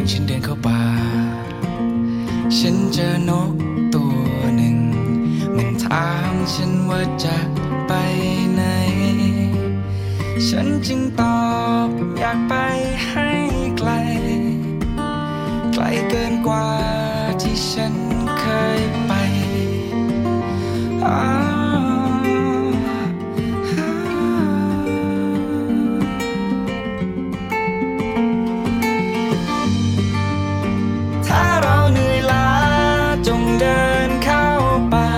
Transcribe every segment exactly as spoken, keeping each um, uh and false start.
งฉันเดินเข้าป่าฉันเจอนกตัวหนึ่งมันถามฉันว่าจะไปไหนฉันจึงตอบอยากไปให้ไกลไกลเกินกว่าที่ฉันเคยไปถ้าเราเหนื่อยล้าจงเดินเข้าป่า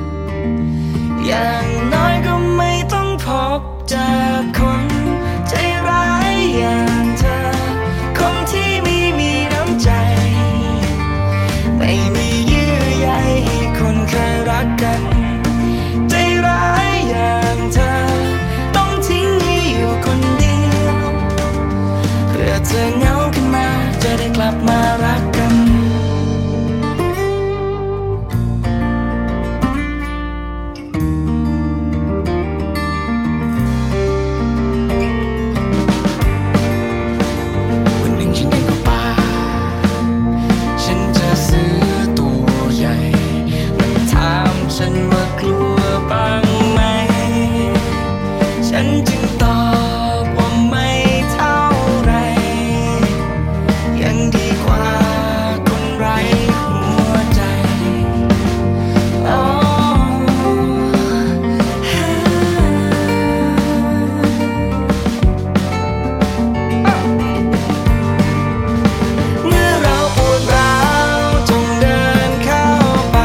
อย่างน้อยก็ไม่ต้องพบเจอคนใจร้ายอย่างเธอคนที่ไม่มีน้ำใจไม่มีเยื่อใยให้คนเคยรักกันใจร้ายอย่างเธอต้องทิ้งให้อยู่คนเดียวเพื่อเธอเหงาขึ้นมาจะได้กลับมารักกันฉันว่ากลัวบ้างไหมฉันจึงตอบว่าไม่เท่าไรยังดีกว่าคนไร้หัวใจโอ้เมื่อเราปวดร้าวจงเดินเข้าป่า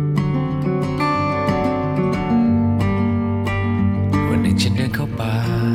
ฉันเดินเข้าป่า